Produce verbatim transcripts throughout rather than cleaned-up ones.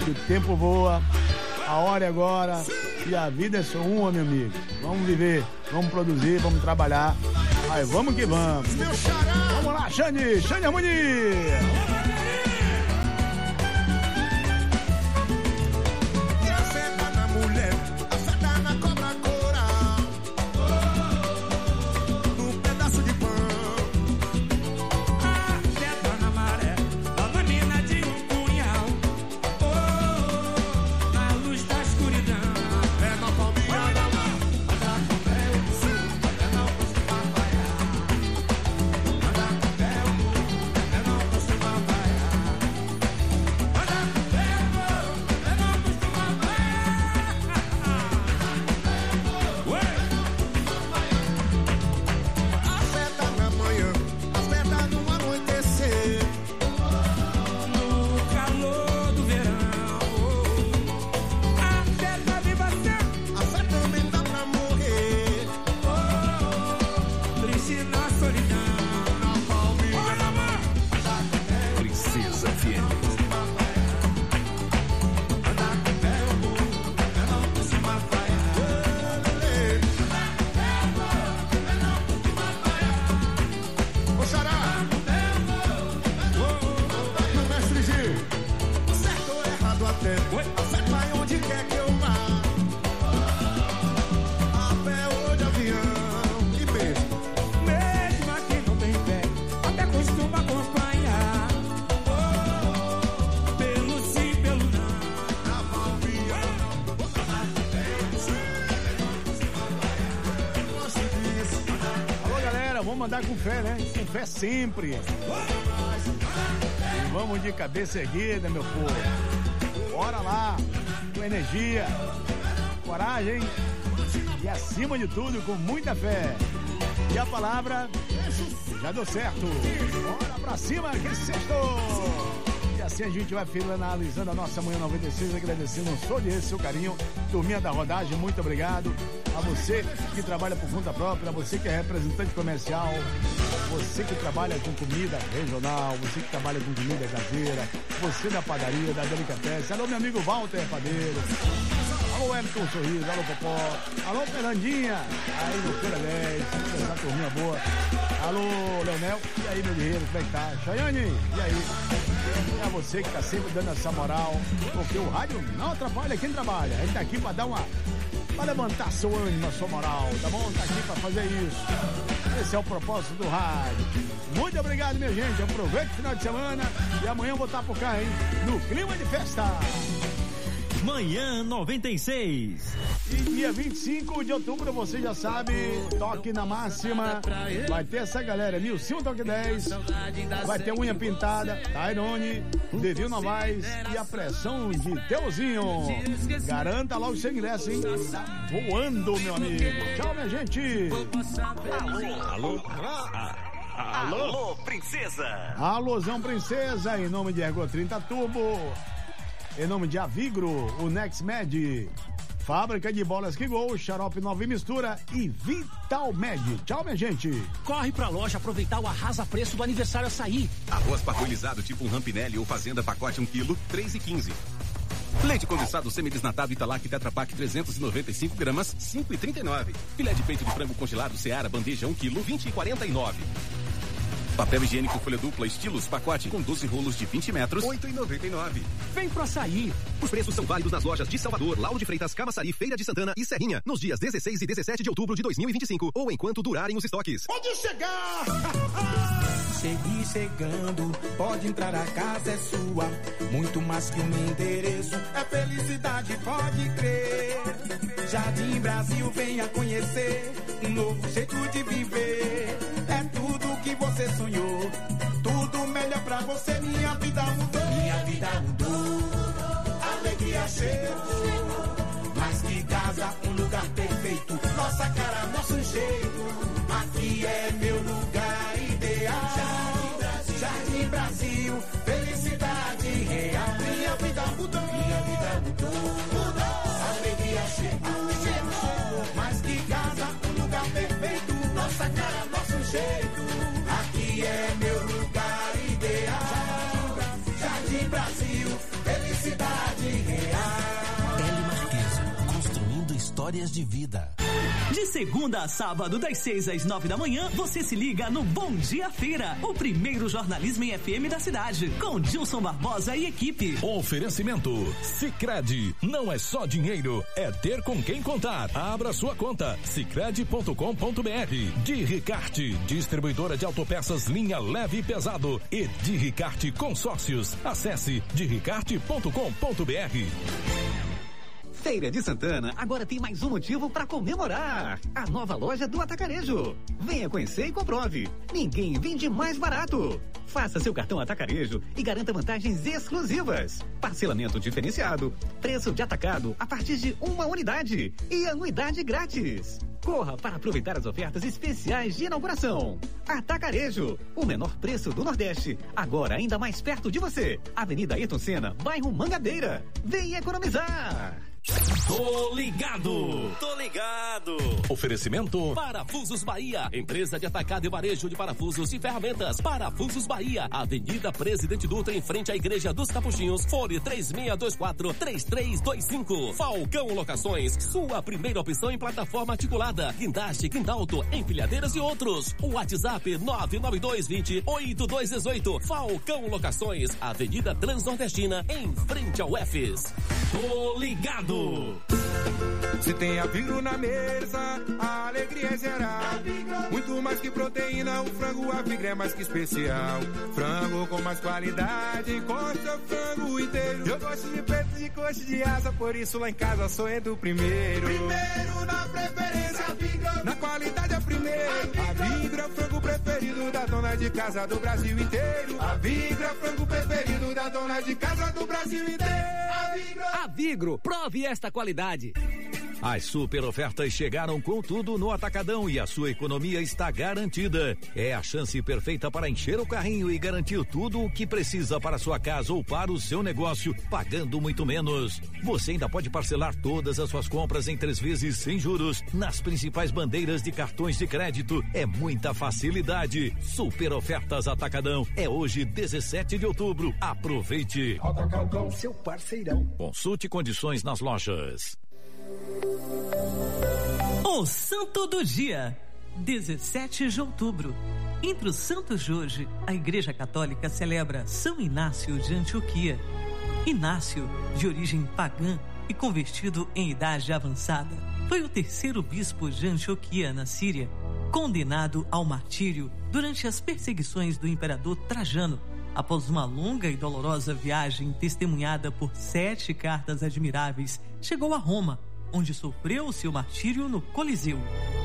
que o tempo voa, a hora é agora e a vida é só uma, meu amigo. Vamos viver, vamos produzir, vamos trabalhar. Aí vamos que vamos. Vamos lá, Xande, Xande Harmonia. Andar com fé, né? Com fé sempre. E vamos de cabeça erguida, meu povo. Bora lá, com energia, coragem e, acima de tudo, com muita fé. E a palavra já deu certo. Bora pra cima, que sextou! E assim a gente vai finalizando a nossa Manhã noventa e seis, agradecendo o seu audiência, seu carinho. Turminha da rodagem, muito obrigado. A você que trabalha por conta própria, a você que é representante comercial, você que trabalha com comida regional, você que trabalha com comida caseira, você da padaria, da delicatessen. Alô, meu amigo Walter Padeiro. Alô, Everton Sorriso, alô, Popó. Alô, Fernandinha. Aí no Feira dez, essa turminha boa. Alô, Leonel. E aí, meu guerreiro, como é que tá? Chayane, e aí? É você que tá sempre dando essa moral, porque o rádio não atrapalha quem trabalha. A gente tá aqui pra dar uma... pra levantar seu ânimo, sua moral, tá bom? Tá aqui pra fazer isso. Esse é o propósito do rádio. Muito obrigado, minha gente. Aproveite o final de semana e amanhã eu vou estar por cá, hein? No clima de festa. Manhã noventa e seis. E dia vinte e cinco de outubro, você já sabe, Toque na Máxima. Vai ter essa galera, Nilson Toque dez. Vai ter Unha Pintada, Tairone, Devil Novaes e a pressão de Teuzinho. Garanta logo seu ingresso, hein? Tá voando, meu amigo. Tchau, minha gente. Alô, alô. Alô, alô, princesa. Alôzão, princesa, em nome de Ergo trinta Turbo. Em nome de Avigro, o NextMed, Fábrica de Bolas que Gol, Xarope Nova e Mistura e Vital Med. Tchau, minha gente. Corre pra loja aproveitar o arrasa preço do aniversário Açaí. Arroz parbolizado tipo um Rampinelli ou Fazenda pacote um quilo, três e quinze. Leite condensado semidesnatado Italac Tetra Pak trezentos e noventa e cinco gramas, cinco e trinta e nove. Filé de peito de frango congelado Seara bandeja um quilo, vinte e quarenta e nove. Papel higiênico folha dupla estilos pacote com doze rolos de vinte metros, oito e noventa e nove. Vem pro Açaí. Os preços são válidos nas lojas de Salvador, Lauro de Freitas, Camaçari, Feira de Santana e Serrinha, nos dias dezesseis e dezessete de outubro de dois mil e vinte e cinco, ou enquanto durarem os estoques. Pode chegar! Chegue chegando, pode entrar, a casa é sua. Muito mais que um endereço, é felicidade, pode crer. Jardim Brasil, venha conhecer um novo jeito de viver. É tudo que você sonhou, tudo melhor pra você. Minha vida mudou, minha vida mudou. Alegria chegou, mais que casa, um lugar perfeito. Nossa cara, nosso jeito, aqui é meu lugar ideal. Jardim Brasil, felicidade real. Minha vida mudou, minha vida mudou, mudou. Alegria chegou, chegou, mais que casa, um lugar perfeito. Nossa cara, nosso jeito, aqui é meu lugar ideal. Jardim Brasil, felicidade Jardim Real. L Marqueso, construindo histórias de vida. De segunda a sábado, das seis às nove da manhã, você se liga no Bom Dia Feira, o primeiro jornalismo em F M da cidade, com Gilson Barbosa e equipe. Oferecimento Sicredi, não é só dinheiro, é ter com quem contar. Abra sua conta, sicredi ponto com ponto br. De Ricarte, distribuidora de autopeças linha leve e pesado, e de Ricarte Consórcios. Acesse de ricarte ponto com ponto br. Feira de Santana agora tem mais um motivo para comemorar. A nova loja do Atacarejo. Venha conhecer e comprove. Ninguém vende mais barato. Faça seu cartão Atacarejo e garanta vantagens exclusivas. Parcelamento diferenciado, preço de atacado a partir de uma unidade e anuidade grátis. Corra para aproveitar as ofertas especiais de inauguração. Atacarejo, o menor preço do Nordeste, agora ainda mais perto de você. Avenida Ayrton Senna, bairro Mangabeira. Venha economizar. Tô ligado! Tô ligado! Oferecimento Parafusos Bahia, empresa de atacado e varejo de parafusos e ferramentas. Parafusos Bahia, Avenida Presidente Dutra, em frente à Igreja dos Capuchinhos. Fone três seis dois quatro, três três dois cinco. Falcão Locações, sua primeira opção em plataforma articulada, guindaste, guindalto, empilhadeiras e outros. O WhatsApp nove nove dois vinte, oitenta e dois dezoito. Falcão Locações, Avenida Transnordestina, em frente ao U F S. Tô ligado! Se tem a Vigro na mesa, a alegria é geral. Muito mais que proteína, o frango a Vigro é mais que especial. Frango com mais qualidade, coxa frango inteiro. Eu gosto de peito de coxa de asa, por isso lá em casa sou entre o primeiro. Primeiro na preferência, Vigro. Na qualidade é primeiro. A Vigro é o frango preferido da dona de casa do Brasil inteiro. A Vigro é o frango preferido da dona de casa do Brasil inteiro. A Vigro, A Vigro, prove esta qualidade. As super ofertas chegaram com tudo no Atacadão e a sua economia está garantida. É a chance perfeita para encher o carrinho e garantir tudo o que precisa para a sua casa ou para o seu negócio, pagando muito menos. Você ainda pode parcelar todas as suas compras em três vezes sem juros nas principais bandeiras de cartões de crédito. É muita facilidade. Super ofertas Atacadão. É hoje, dezessete de outubro. Aproveite. Atacadão, seu parceirão. Consulte condições nas lojas. O Santo do Dia, dezessete de outubro. Entre os santos de hoje, a Igreja Católica celebra São Inácio de Antioquia. Inácio, de origem pagã e convertido em idade avançada, foi o terceiro bispo de Antioquia, na Síria, condenado ao martírio durante as perseguições do imperador Trajano, após uma longa e dolorosa viagem testemunhada por sete cartas admiráveis, chegou a Roma, onde sofreu o seu martírio no Coliseu.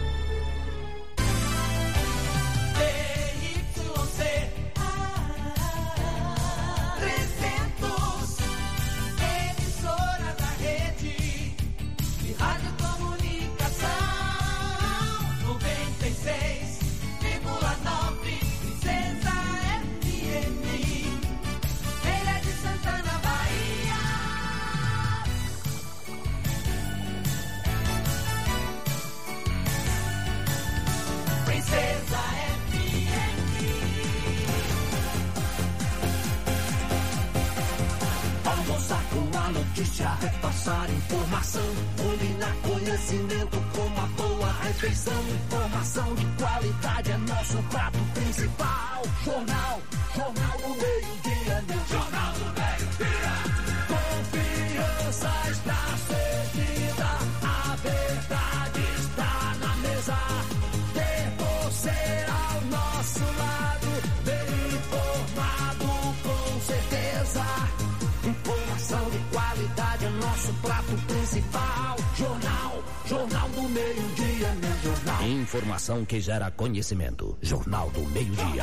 Repassar informação, combinar conhecimento com uma boa refeição. Informação de qualidade é nosso prato principal. Jornal, Jornal do Meio-Dia, meu Jornal do Meio-Dia. Confiança está servida, a verdade está na mesa. Ter você ao nosso lado, bem informado com certeza. Informação de qualidade é nosso prato principal. Jornal, Jornal do Meio-Dia, meu jornal. Informação que gera conhecimento. Jornal do Meio-Dia.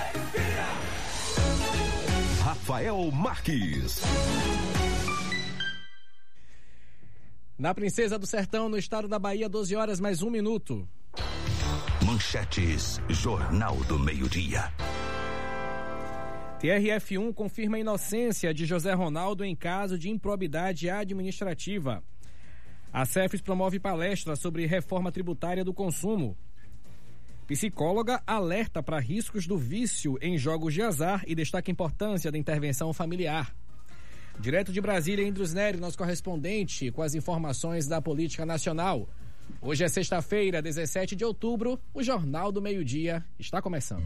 Rafael Marques. Na Princesa do Sertão, no estado da Bahia, doze horas mais um minuto. Manchetes, Jornal do Meio-Dia. T R F um confirma a inocência de José Ronaldo em caso de improbidade administrativa. A Cefes promove palestra sobre reforma tributária do consumo. Psicóloga alerta para riscos do vício em jogos de azar e destaca a importância da intervenção familiar. Direto de Brasília, Indros Nery, nosso correspondente, com as informações da política nacional. Hoje é sexta-feira, dezessete de outubro, o Jornal do Meio-Dia está começando.